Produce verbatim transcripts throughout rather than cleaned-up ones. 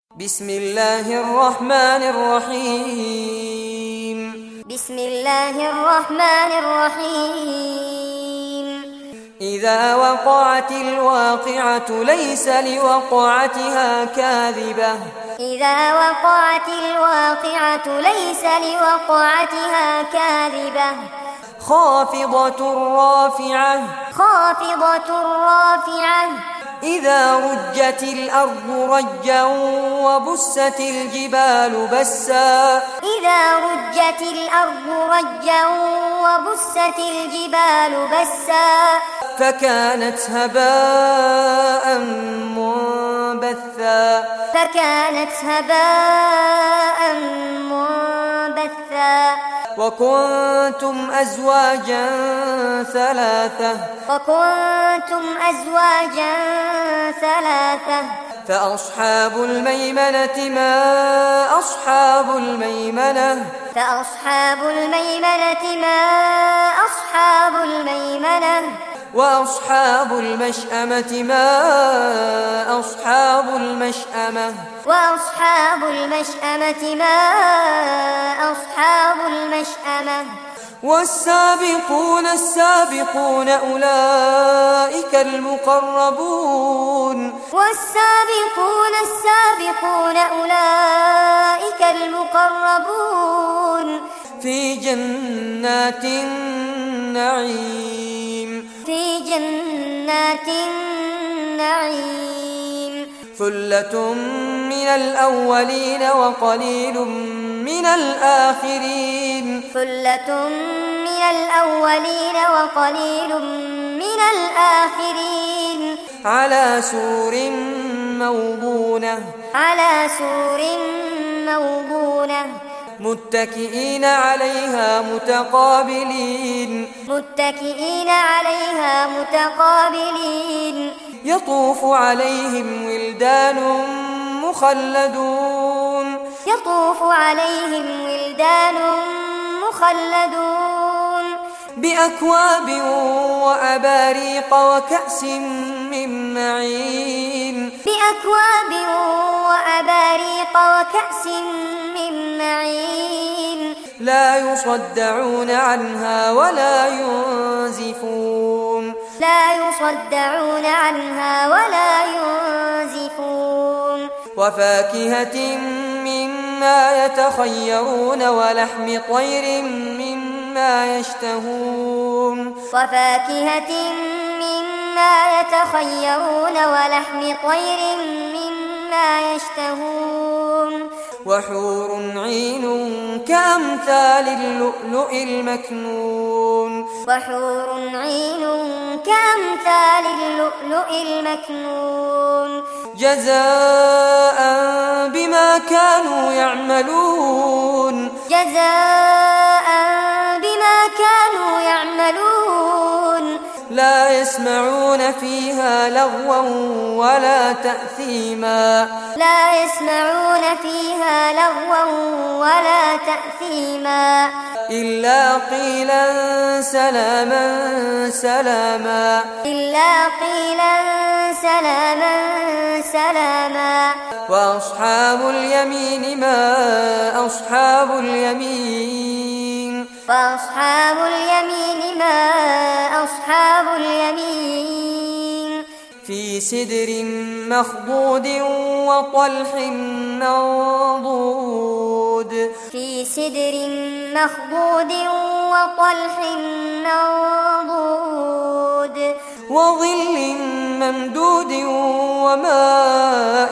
بسم الله الرحمن الرحيم بسم الله الرحمن الرحيم إذا وقعت الواقعة ليس لوقعتها كاذبة إذا وقعت الواقعة ليس لوقعتها كاذبة خافضة رافعة خافضة رافعة إذا رجت الأرض رجا وبست الجبال بسا إذا رجت الأرض رجا وبست الجبال بسا فكانت هباء منبثا فكانت هباء منبثا وكنتم أزواجا ثلاثة وكنتم أزواجا ثلاثة فأصحاب الميمنة ما أصحاب الميمنة فأصحاب الميمنة ما أصحاب الميمنة وأصحاب المشأمة ما أصحاب المشأمة وأصحاب المشأمة ما أصحاب المشأمة والسابقون السابقون أولئك المقربون والسابقون السابقون أولئك المقربون في جنات النعيم في جنات النعيم ثلة من الأولين وقليل من الآخرين ثلة من الأولين وقليل من الآخرين على سور موضونة على سور موضونة متكئين عليها متقابلين متكئين عليها متقابلين يطوف عليهم ولدان مخلدون يطوف عليهم ولدان مخلدون بأكواب وأباريق وكأس من معين بأكواب وأباريق وكأس من معين لا يصدعون عنها ولا ينزفون لا يصدعون عنها ولا ينزفون وفاكهة مما يتخيرون ولحم طير مما يشتهون وفاكهة مما يتخيرون ولحم طير مما يشتهون وحور عين كأمثال اللؤلؤ المكنون وحور عين كأمثال اللؤلؤ المكنون جزاء بما كانوا يعملون جزاء بما كانوا يعملون لا يسمعون فيها لغوا ولا تأثيما لا يسمعون فيها لغوا ولا تأثيما إلا قيلا سلاما سلاما إلا قيلا سلاما سلاما وأصحاب اليمين ما أصحاب اليمين وأصحاب اليمين ما أصحاب اليمين في سدر مخضود وطلح منضود في سدر مخضود وطلح منضود وظل ممدود وماء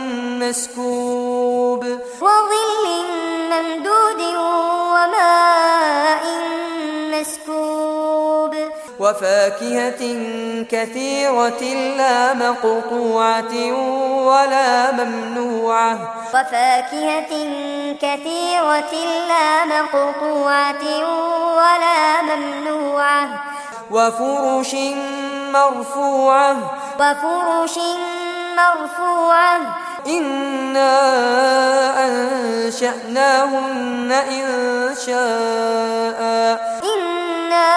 مسكوب وظل ممدود وماء مسكوب وفاكهة كثيرة لا مقطوعة ولا ممنوعة وفاكهة كثيرة لا مقطوعة ولا ممنوعة وفرش مرفوعة وفرش مرفوعة إنا أنشأناهن إنشاء إنا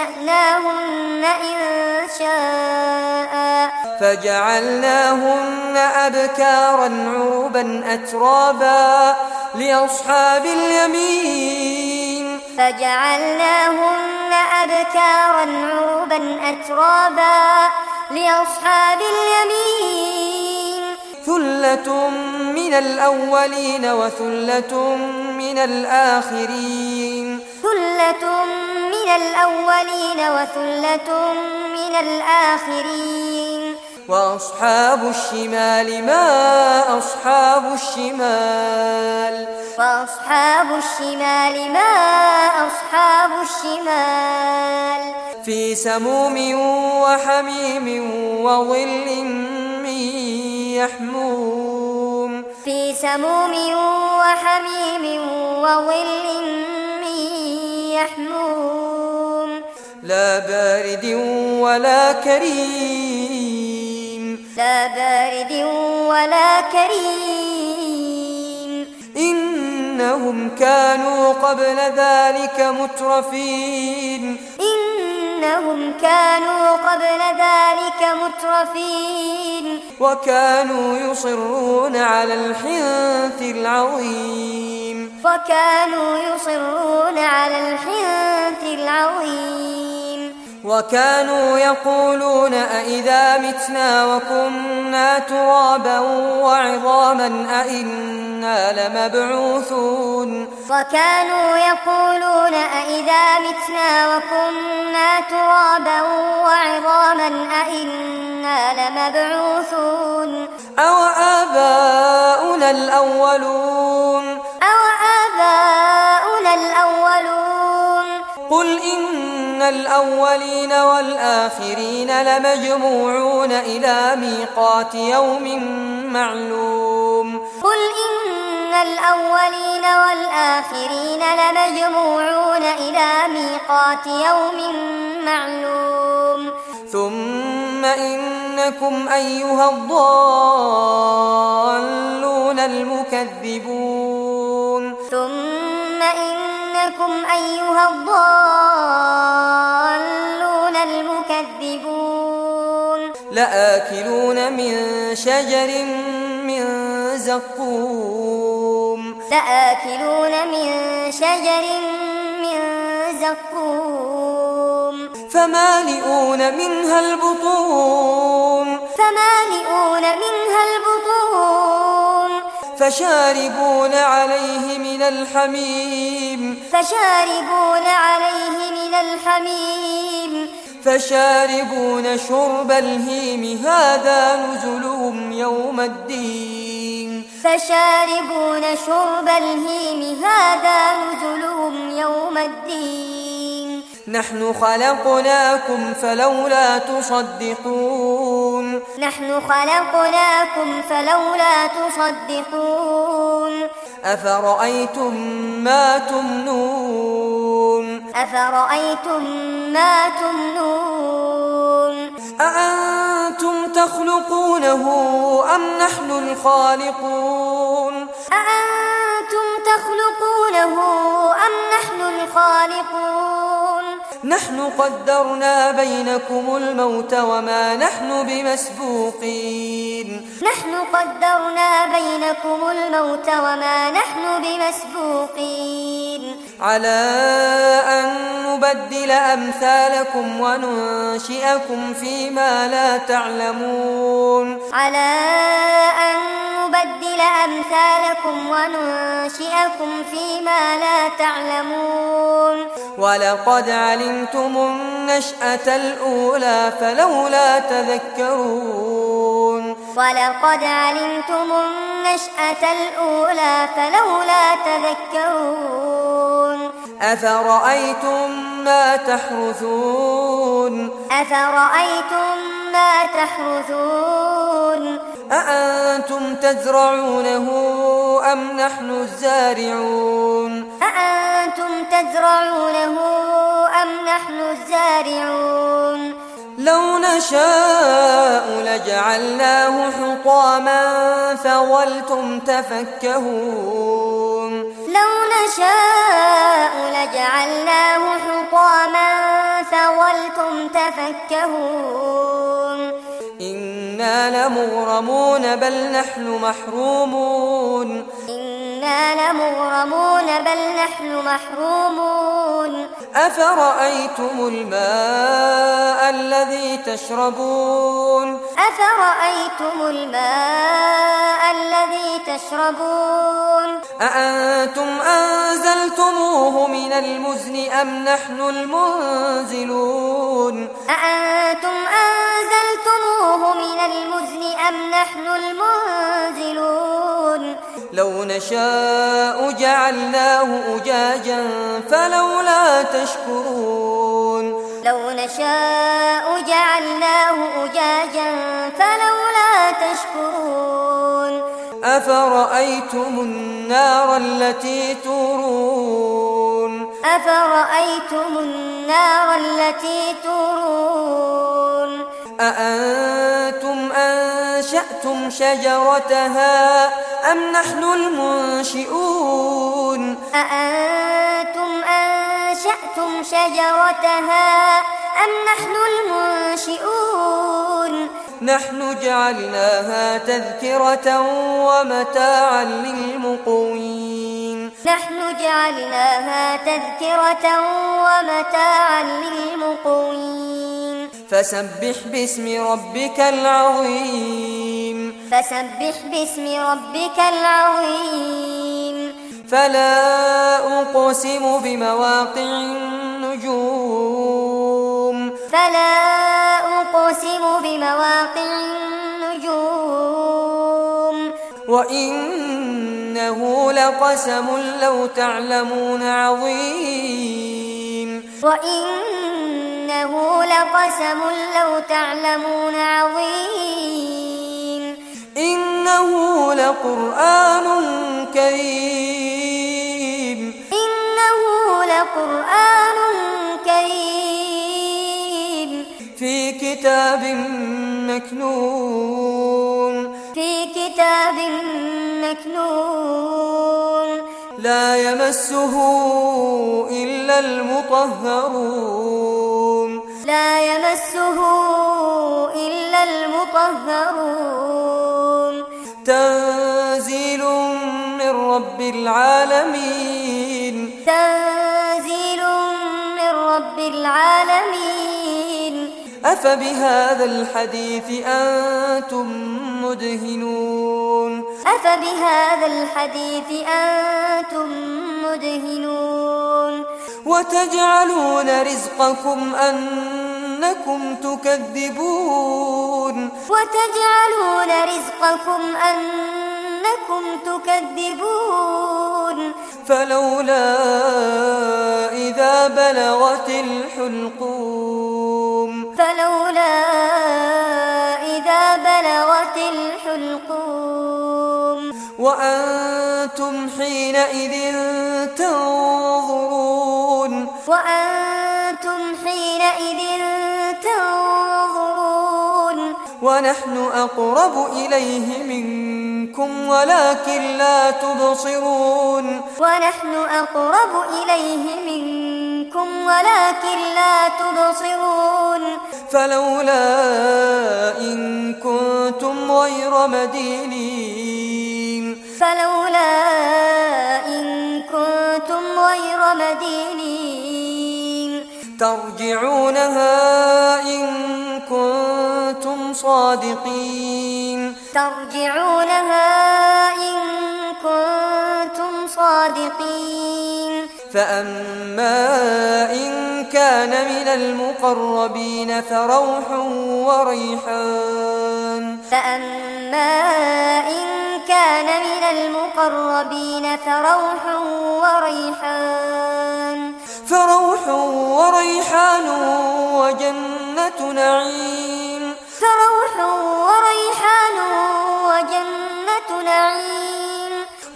أنشأناهن إنشاء فجعلناهن أبكارا عربا أترابا لأصحاب اليمين فجعلناهن أبكارا عربا أترابا لأصحاب اليمين ثلة من الأولين وثلة من الآخرين ثلة من الأولين وثلة من الآخرين وأصحاب الشمال ما أصحاب الشمال وأصحاب الشمال ما أصحاب الشمال في سموم وحميم وظل من يحموم في سموم وحميم وظل من يحموم لا بارد ولا كريم لا بارد ولا كريم إنهم كانوا قبل ذلك مترفين إنهم كانوا قبل ذلك مترفين وكانوا يصرون على الحنث العظيم وكانوا يصرون على الحنث العظيم وكانوا يقولون أئذا متنا وكنا ترابا وعظاما أئنا لمبعوثون وكانوا يقولون أئذا متنا وكنا ترابا وعظاما أئنا لمبعوثون أو آباؤنا الأولون أو آباؤنا الأولون قل إن الأولين والآخرين لمجموعون إلى ميقات يوم معلوم قل إن الأولين والآخرين لمجموعون إلى ميقات يوم معلوم ثم إنكم أيها الضالون المكذبون ثم إنكم أيها الضالون المكذبون لآكلون من شجر من زقوم لآكلون من شجر من زقوم فمالئون منها البطون فمالئون منها البطون فشاربون عليه من الحميم فشاربون عليه من الحميم فشاربون شرب الهيم هذا نزلهم يوم الدين فشاربون شرب الهيم هذا نزلهم يوم الدين نحن خلقناكم فلولا تصدقون نحن خلقناكم فلولا تصدقون أفرأيتم ما تمنون أفرأيتم ما تمنون أأنتم تخلقونه أم نحن الخالقون أأنتم تخلقونه أم نحن الخالقون نحن قدرنا بينكم الموت وما نحن بمسبوقين نحن قدرنا بينكم الموت وما نحن بمسبوقين على أن نبدل أمثالكم وننشئكم فيما لا تعلمون على أن نبدل أمثالكم وننشئكم فيما لا تعلمون ولقد علمتم النشأة الأولى فلولا تذكرون ولقد علمتم النشأة الأولى فلولا تذكرون أفرأيتم ما تحرثون أفرأيتم ما تحرثون أأنتم تزرعونه أم نحن الزارعون أأنتم تزرعونه أم نحن الزارعون لو نشاء لجعلناه حطاما فظلتم تفكهون لو نشاء لجعلناه حطاما فظلتم تفكهون إنا لمغرمون بل نحن محرومون إنا لمغرمون بل نحن محرومون أفرأيتم الماء الذي تشربون أفرأيتم الماء الذي تشربون أأنتم أنزلتموه من المزن أم نحن المنزلون أأنتم أنزلتموه من المزن أم نحن المنزلون لو نشاء جعلناه أجاجا فلولا تشكرون لو نشاء جعلناه أجاجا فلولا تشكرون أفرأيتم النار التي تورون أفرأيتم النار التي تورون أأنتم أنشأتم شجرتها أم نحن المنشئون أأنتم أنشأتم شجرتها أم نحن المنشئون نحن جعلناها تذكرة ومتاعا للمقوين نحن جعلناها تذكرة ومتاعا للمقوين فسبح باسم ربك العظيم فسبح باسم ربك العظيم فلا أقسم بمواقع النجوم فلا أقسم بمواقع النجوم وإنه لقسم لو تعلمون عظيم وإنه لقسم لو تعلمون عظيم إنه لقرآن كريم إنه لقرآن كريم في كتاب مكنون في كتاب مكنون لا يمسه إلا المطهرون لا يمسه إلا المطهرون تنزيل من رب العالمين تنزيل من رب العالمين أفبهذا الحديث أنتم مدهنون أفبهذا الحديث أنتم مدهنون وتجعلون رزقكم أنكم تكذبون وتجعلون رزقكم أنكم تكذبون فلولا إذا بلغت الحلقوم فلولا إذا بلغت الحلقوم وأنتم حينئذ تنظرون وأنتم حينئذ تنظرون ونحن أقرب إليه منكم ولكن لا تبصرون ونحن أقرب إليه منكم ولكن لا تبصرون فلولا إن كنتم غير مدينين فلولا إن كنتم غير مدينين ترجعونها إن كنتم صادقين ترجعونها إن كنتم صادقين فأما إن كان من المقربين فروح وريحان فأما إن كان من المقربين فروح وريحان فروح وريحان وجنة نعيم فروح وريحان وجنة نعيم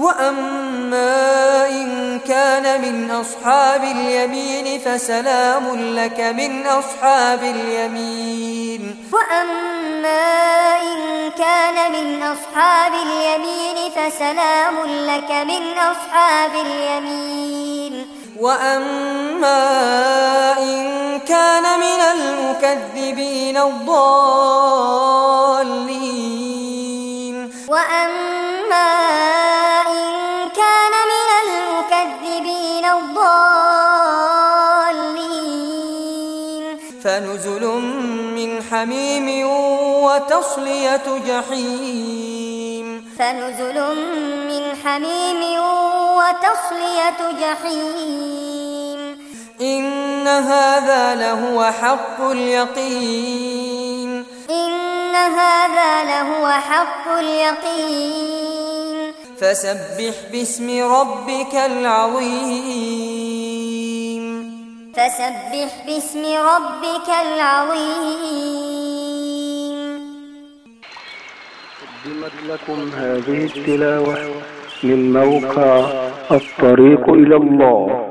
وأما إن كان من أصحاب اليمين فسلام لك من أصحاب اليمين وأما إن كان من أصحاب اليمين فسلام لك من أصحاب اليمين وأما إن كان من المكذبين الضالين وأما إن كان من المكذبين الضالين فنزل من حميم وتصلية جحيم فنزل من حميم وتصلية جحيم إن هذا لهو حق اليقين إن هذا لهو حق اليقين فسبح باسم ربك العظيم فسبح باسم ربك العظيم. قدمت لكم هذه التلاوة من موقع الطريق إلى الله.